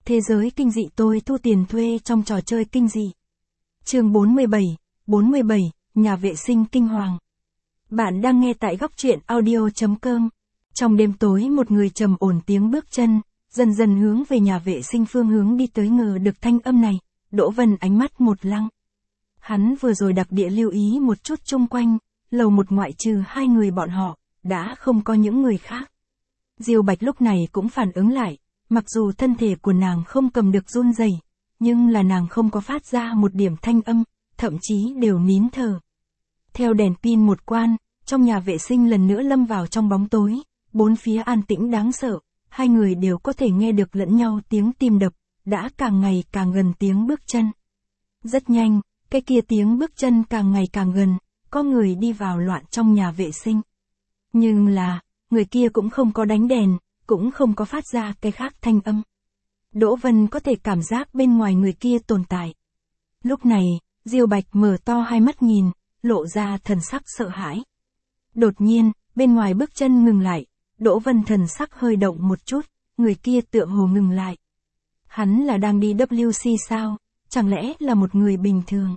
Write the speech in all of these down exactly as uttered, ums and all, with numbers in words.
Thế giới kinh dị tôi thu tiền thuê trong trò chơi kinh dị. Chương bốn mươi bảy, bốn mươi bảy, nhà vệ sinh kinh hoàng. Bạn đang nghe tại góc truyện audio chấm com. Trong đêm tối một người trầm ổn tiếng bước chân, dần dần hướng về nhà vệ sinh phương hướng đi tới. Ngờ được thanh âm này, Đỗ Vân ánh mắt một lăng. Hắn vừa rồi đặc địa lưu ý một chút chung quanh, lầu một ngoại trừ hai người bọn họ, đã không có những người khác. Diêu Bạch lúc này cũng phản ứng lại, mặc dù thân thể của nàng không cầm được run rẩy, nhưng là nàng không có phát ra một điểm thanh âm, thậm chí đều nín thở. Theo đèn pin một quan, trong nhà vệ sinh lần nữa lâm vào trong bóng tối, bốn phía an tĩnh đáng sợ, hai người đều có thể nghe được lẫn nhau tiếng tim đập, đã càng ngày càng gần tiếng bước chân. Rất nhanh, cái kia tiếng bước chân càng ngày càng gần, có người đi vào loạn trong nhà vệ sinh. Nhưng là, người kia cũng không có đánh đèn, cũng không có phát ra cái khác thanh âm. Đỗ Vân có thể cảm giác bên ngoài người kia tồn tại. Lúc này, Diêu Bạch mở to hai mắt nhìn, lộ ra thần sắc sợ hãi. Đột nhiên, bên ngoài bước chân ngừng lại, Đỗ Vân thần sắc hơi động một chút, người kia tựa hồ ngừng lại. Hắn là đang đi vê xê sao, chẳng lẽ là một người bình thường?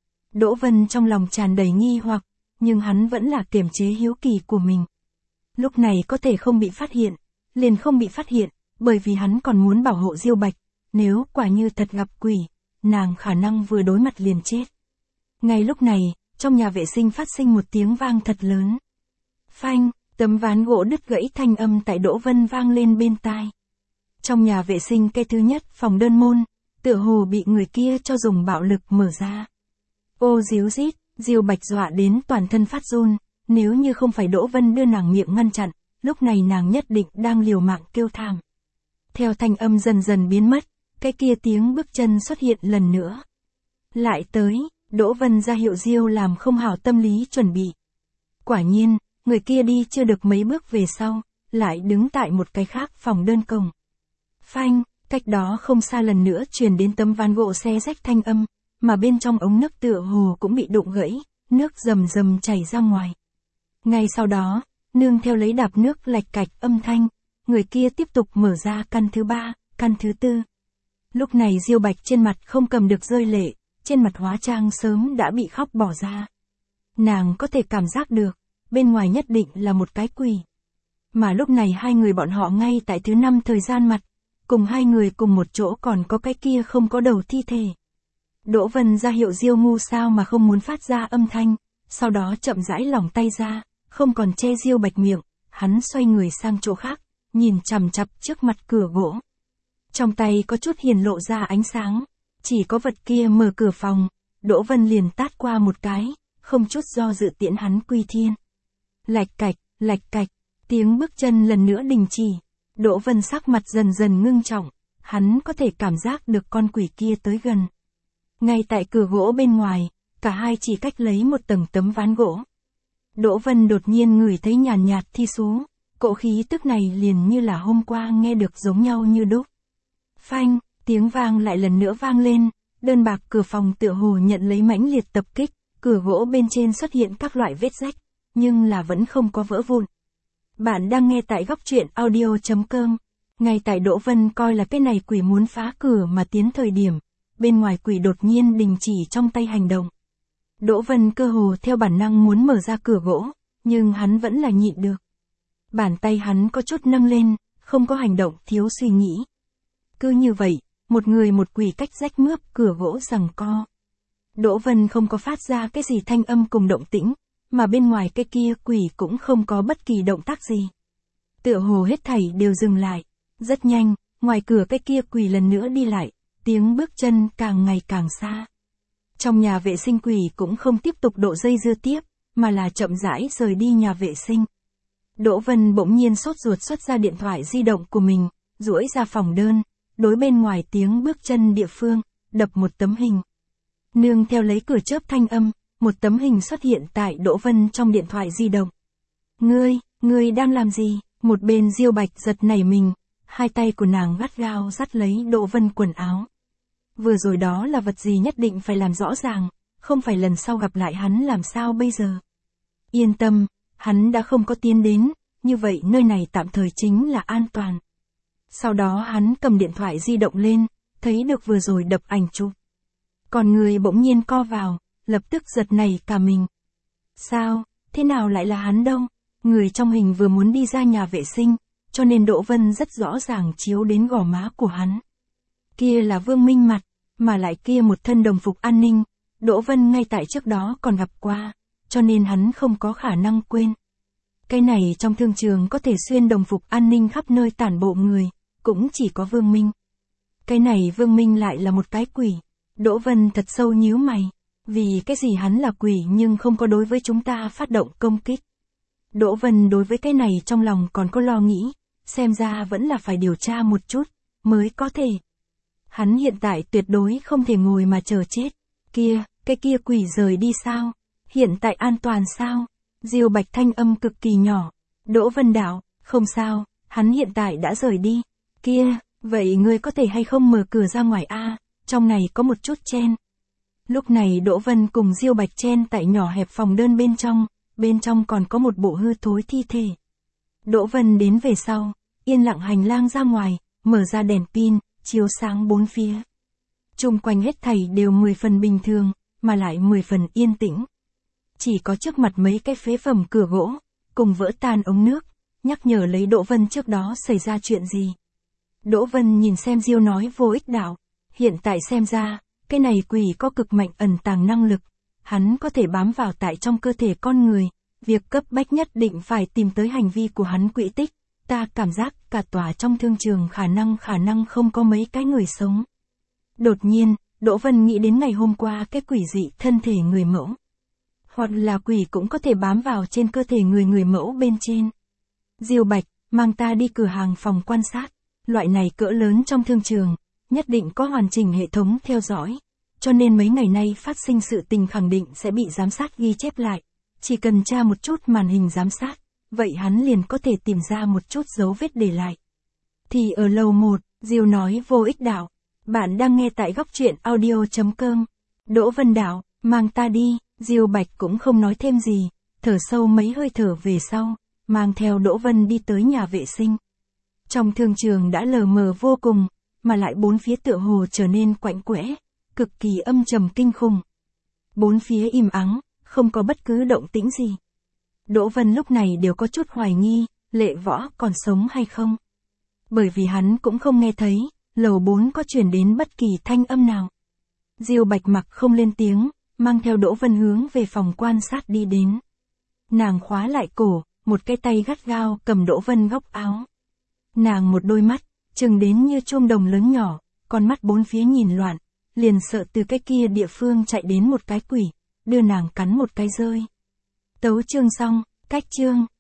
Đỗ Vân trong lòng tràn đầy nghi hoặc, nhưng hắn vẫn là kiềm chế hiếu kỳ của mình. Lúc này có thể không bị phát hiện, liền không bị phát hiện, bởi vì hắn còn muốn bảo hộ Diêu Bạch, nếu quả như thật gặp quỷ, nàng khả năng vừa đối mặt liền chết. Ngay lúc này, trong nhà vệ sinh phát sinh một tiếng vang thật lớn. Phanh, tấm ván gỗ đứt gãy thanh âm tại Đỗ Vân vang lên bên tai. Trong nhà vệ sinh cái thứ nhất phòng đơn môn, tựa hồ bị người kia cho dùng bạo lực mở ra. Ô díu rít, Diêu Bạch dọa đến toàn thân phát run, nếu như không phải Đỗ Vân đưa nàng miệng ngăn chặn, lúc này nàng nhất định đang liều mạng kêu thảm. Theo thanh âm dần dần biến mất, cái kia tiếng bước chân xuất hiện lần nữa. Lại tới, Đỗ Vân ra hiệu Diêu làm không hảo tâm lý chuẩn bị. Quả nhiên, người kia đi chưa được mấy bước về sau, lại đứng tại một cái khác phòng đơn cổng. Phanh, cách đó không xa lần nữa truyền đến tấm ván gỗ xé rách thanh âm, mà bên trong ống nước tựa hồ cũng bị đụng gãy, nước rầm rầm chảy ra ngoài. Ngay sau đó, nương theo lấy đạp nước lạch cạch âm thanh, người kia tiếp tục mở ra căn thứ ba, căn thứ tư. Lúc này Diêu Bạch trên mặt không cầm được rơi lệ, trên mặt hóa trang sớm đã bị khóc bỏ ra. Nàng có thể cảm giác được, bên ngoài nhất định là một cái quỷ. Mà lúc này hai người bọn họ ngay tại thứ năm thời gian mặt, cùng hai người cùng một chỗ còn có cái kia không có đầu thi thể. Đỗ Vân ra hiệu Diêu ngu sao mà không muốn phát ra âm thanh, sau đó chậm rãi lỏng tay ra, không còn che Diêu Bạch miệng, hắn xoay người sang chỗ khác, nhìn chằm chằm trước mặt cửa gỗ. Trong tay có chút hiển lộ ra ánh sáng, chỉ có vật kia mở cửa phòng, Đỗ Vân liền tát qua một cái, không chút do dự tiễn hắn quy thiên. Lạch cạch, lạch cạch, tiếng bước chân lần nữa đình chỉ, Đỗ Vân sắc mặt dần dần ngưng trọng, hắn có thể cảm giác được con quỷ kia tới gần. Ngay tại cửa gỗ bên ngoài, cả hai chỉ cách lấy một tầng tấm ván gỗ. Đỗ Vân đột nhiên ngửi thấy nhàn nhạt thi xú, cỗ khí tức này liền như là hôm qua nghe được giống nhau như đúc. Phanh, tiếng vang lại lần nữa vang lên, đơn bạc cửa phòng tựa hồ nhận lấy mãnh liệt tập kích, cửa gỗ bên trên xuất hiện các loại vết rách, nhưng là vẫn không có vỡ vụn. Bạn đang nghe tại góc truyện audio chấm com. Ngay tại Đỗ Vân coi là cái này quỷ muốn phá cửa mà tiến thời điểm, bên ngoài quỷ đột nhiên đình chỉ trong tay hành động. Đỗ Vân cơ hồ theo bản năng muốn mở ra cửa gỗ, nhưng hắn vẫn là nhịn được. Bàn tay hắn có chút nâng lên, không có hành động thiếu suy nghĩ. Cứ như vậy, một người một quỷ cách rách mướp cửa gỗ giằng co. Đỗ Vân không có phát ra cái gì thanh âm cùng động tĩnh, mà bên ngoài cái kia quỷ cũng không có bất kỳ động tác gì. Tựa hồ hết thảy đều dừng lại. Rất nhanh, ngoài cửa cái kia quỷ lần nữa đi lại, tiếng bước chân càng ngày càng xa. Trong nhà vệ sinh quỷ cũng không tiếp tục độ dây dưa tiếp, mà là chậm rãi rời đi nhà vệ sinh. Đỗ Vân bỗng nhiên sốt ruột xuất ra điện thoại di động của mình, duỗi ra phòng đơn, đối bên ngoài tiếng bước chân địa phương, đập một tấm hình. Nương theo lấy cửa chớp thanh âm, một tấm hình xuất hiện tại Đỗ Vân trong điện thoại di động. Ngươi, ngươi đang làm gì? Một bên Diêu Bạch giật nảy mình, hai tay của nàng gắt gao dắt lấy Đỗ Vân quần áo. Vừa rồi đó là vật gì nhất định phải làm rõ ràng, không phải lần sau gặp lại hắn làm sao bây giờ. Yên tâm, hắn đã không có tiến đến, như vậy nơi này tạm thời chính là an toàn. Sau đó hắn cầm điện thoại di động lên, thấy được vừa rồi đập ảnh chụp. Còn người bỗng nhiên co vào, lập tức giật nảy cả mình. Sao, thế nào lại là hắn đâu? Người trong hình vừa muốn đi ra nhà vệ sinh, cho nên Đỗ Vân rất rõ ràng chiếu đến gò má của hắn. Kia là Vương Minh mặt, mà lại kia một thân đồng phục an ninh, Đỗ Vân ngay tại trước đó còn gặp qua, cho nên hắn không có khả năng quên. Cái này trong thương trường có thể xuyên đồng phục an ninh khắp nơi tản bộ người, cũng chỉ có Vương Minh. Cái này Vương Minh lại là một cái quỷ. Đỗ Vân thật sâu nhíu mày. Vì cái gì hắn là quỷ nhưng không có đối với chúng ta phát động công kích. Đỗ Vân đối với cái này trong lòng còn có lo nghĩ, xem ra vẫn là phải điều tra một chút, mới có thể. Hắn hiện tại tuyệt đối không thể ngồi mà chờ chết. Kia, cái kia quỷ rời đi sao? Hiện tại an toàn sao? Diêu Bạch thanh âm cực kỳ nhỏ. Đỗ Vân đạo, không sao, hắn hiện tại đã rời đi. Kia, vậy ngươi có thể hay không mở cửa ra ngoài a? Trong này có một chút chen. Lúc này Đỗ Vân cùng Diêu Bạch chen tại nhỏ hẹp phòng đơn bên trong, bên trong còn có một bộ hư thối thi thể. Đỗ Vân đến về sau, yên lặng hành lang ra ngoài, mở ra đèn pin, chiếu sáng bốn phía. Chung quanh hết thảy đều mười phần bình thường, mà lại mười phần yên tĩnh. Chỉ có trước mặt mấy cái phế phẩm cửa gỗ, cùng vỡ tan ống nước, nhắc nhở lấy Đỗ Vân trước đó xảy ra chuyện gì. Đỗ Vân nhìn xem Diêu nói vô ích đạo, hiện tại xem ra, cái này quỷ có cực mạnh ẩn tàng năng lực, hắn có thể bám vào tại trong cơ thể con người, việc cấp bách nhất định phải tìm tới hành vi của hắn quỹ tích, ta cảm giác cả tòa trong thương trường khả năng khả năng không có mấy cái người sống. Đột nhiên, Đỗ Vân nghĩ đến ngày hôm qua cái quỷ dị thân thể người mẫu. Hoặc là quỷ cũng có thể bám vào trên cơ thể người người mẫu bên trên. Diêu Bạch, mang ta đi cửa hàng phòng quan sát, loại này cỡ lớn trong thương trường, nhất định có hoàn chỉnh hệ thống theo dõi, cho nên mấy ngày nay phát sinh sự tình khẳng định sẽ bị giám sát ghi chép lại, chỉ cần tra một chút màn hình giám sát, vậy hắn liền có thể tìm ra một chút dấu vết để lại. Thì ở lầu một, Diêu nói vô ích đạo, bạn đang nghe tại góc truyện audio chấm com. Đỗ Vân đạo, mang ta đi, Diêu Bạch cũng không nói thêm gì, thở sâu mấy hơi thở về sau, mang theo Đỗ Vân đi tới nhà vệ sinh. Trong thương trường đã lờ mờ vô cùng, mà lại bốn phía tựa hồ trở nên quạnh quẽ, cực kỳ âm trầm kinh khủng. Bốn phía im ắng, không có bất cứ động tĩnh gì. Đỗ Vân lúc này đều có chút hoài nghi, Lệ Võ còn sống hay không. Bởi vì hắn cũng không nghe thấy, lầu bốn có truyền đến bất kỳ thanh âm nào. Diêu Bạch mặc không lên tiếng, mang theo Đỗ Vân hướng về phòng quan sát đi đến. Nàng khóa lại cổ, một cái tay gắt gao cầm Đỗ Vân góc áo. Nàng một đôi mắt, trừng đến như chuông đồng lớn nhỏ, con mắt bốn phía nhìn loạn, liền sợ từ cái kia địa phương chạy đến một cái quỷ, đưa nàng cắn một cái rơi. Tấu chương xong, cách chương.